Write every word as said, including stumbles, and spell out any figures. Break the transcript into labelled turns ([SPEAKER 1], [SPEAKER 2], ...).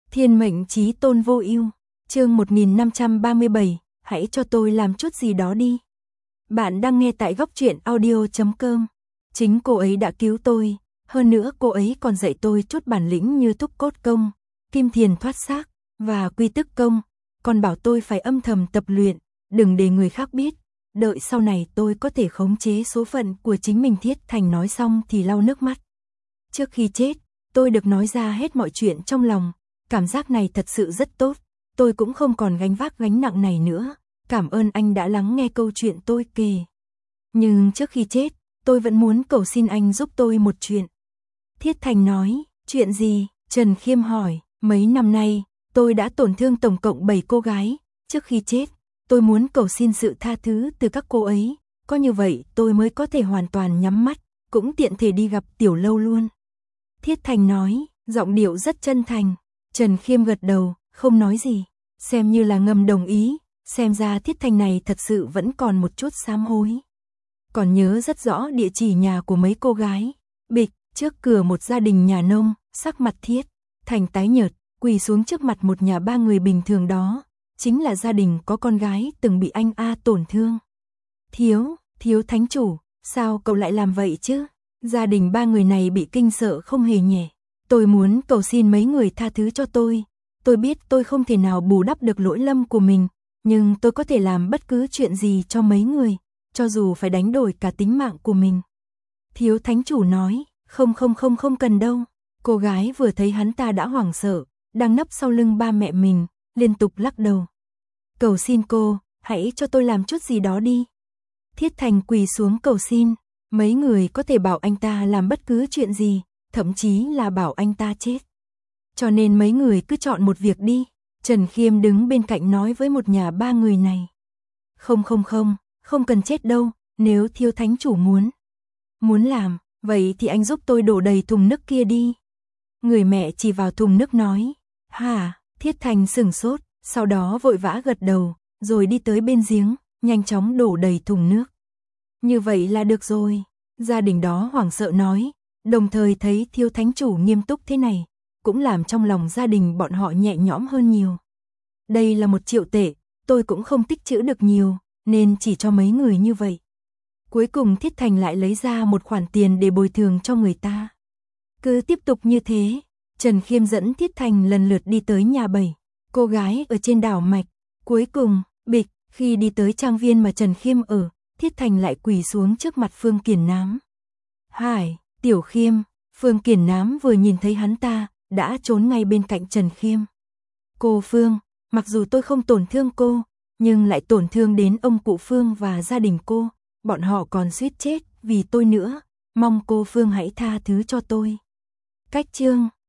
[SPEAKER 1] Thiên mệnh chí tôn vô ưu, chương một nghìn năm trăm ba mươi bảy, hãy cho tôi làm chút gì đó đi. Bạn đang nghe tại góc truyện audio chấm com. Chính cô ấy đã cứu tôi, hơn nữa cô ấy còn dạy tôi chút bản lĩnh như thúc cốt công, kim thiền thoát xác và quy tức công, còn bảo tôi phải âm thầm tập luyện, đừng để người khác biết, đợi sau này tôi có thể khống chế số phận của chính mình. Thiết Thành nói xong thì lau nước mắt. Trước khi chết, tôi được nói ra hết mọi chuyện trong lòng, cảm giác này thật sự rất tốt, tôi cũng không còn gánh vác gánh nặng này nữa, cảm ơn anh đã lắng nghe câu chuyện tôi kể. Nhưng trước khi chết, tôi vẫn muốn cầu xin anh giúp tôi một chuyện. Thiết Thành nói, chuyện gì? Trần Khiêm hỏi, mấy năm nay, tôi đã tổn thương tổng cộng bảy cô gái, trước khi chết, tôi muốn cầu xin sự tha thứ từ các cô ấy, có như vậy tôi mới có thể hoàn toàn nhắm mắt, cũng tiện thể đi gặp Tiểu Lâu luôn. Thiết Thành nói, giọng điệu rất chân thành. Trần Khiêm gật đầu, không nói gì, xem như là ngầm đồng ý, xem ra Thiết Thành này thật sự vẫn còn một chút sám hối. Còn nhớ rất rõ địa chỉ nhà của mấy cô gái, bịch, trước cửa một gia đình nhà nông, sắc mặt Thiết Thành tái nhợt, quỳ xuống trước mặt một nhà ba người bình thường đó, chính là gia đình có con gái từng bị anh A tổn thương. Thiếu, thiếu thánh chủ, sao cậu lại làm vậy chứ? Gia đình ba người này bị kinh sợ không hề nhẹ. Tôi muốn cầu xin mấy người tha thứ cho tôi. Tôi biết tôi không thể nào bù đắp được lỗi lầm của mình, nhưng tôi có thể làm bất cứ chuyện gì cho mấy người, cho dù phải đánh đổi cả tính mạng của mình. Thiếu thánh chủ nói, không không không không cần đâu. Cô gái vừa thấy hắn ta đã hoảng sợ, đang nấp sau lưng ba mẹ mình, liên tục lắc đầu. Cầu xin cô, hãy cho tôi làm chút gì đó đi. Thiết Thành quỳ xuống cầu xin, mấy người có thể bảo anh ta làm bất cứ chuyện gì, thậm chí là bảo anh ta chết. Cho nên mấy người cứ chọn một việc đi. Trần Khiêm đứng bên cạnh nói với một nhà ba người này. Không không không, không cần chết đâu, nếu thiếu thánh chủ muốn. Muốn làm, vậy thì anh giúp tôi đổ đầy thùng nước kia đi. Người mẹ chỉ vào thùng nước nói. Hả, Thiết Thành sửng sốt, sau đó vội vã gật đầu, rồi đi tới bên giếng, nhanh chóng đổ đầy thùng nước. Như vậy là được rồi. Gia đình đó hoảng sợ nói, đồng thời thấy thiếu thánh chủ nghiêm túc thế này, cũng làm trong lòng gia đình bọn họ nhẹ nhõm hơn nhiều. Đây là một triệu tệ, tôi cũng không tích trữ được nhiều, nên chỉ cho mấy người như vậy. Cuối cùng Thiết Thành lại lấy ra một khoản tiền để bồi thường cho người ta. Cứ tiếp tục như thế, Trần Khiêm dẫn Thiết Thành lần lượt đi tới nhà bảy cô gái ở trên đảo Mạch. Cuối cùng, bịch, khi đi tới trang viên mà Trần Khiêm ở, Thiết Thành lại quỳ xuống trước mặt Phương Kiền Nám. Hải, Tiểu Khiêm. Phương Kiền Nám vừa nhìn thấy hắn ta, đã trốn ngay bên cạnh Trần Khiêm. Cô Phương, mặc dù tôi không tổn thương cô, nhưng lại tổn thương đến ông cụ Phương và gia đình cô, bọn họ còn suýt chết vì tôi nữa, mong cô Phương hãy tha thứ cho tôi. Cách chương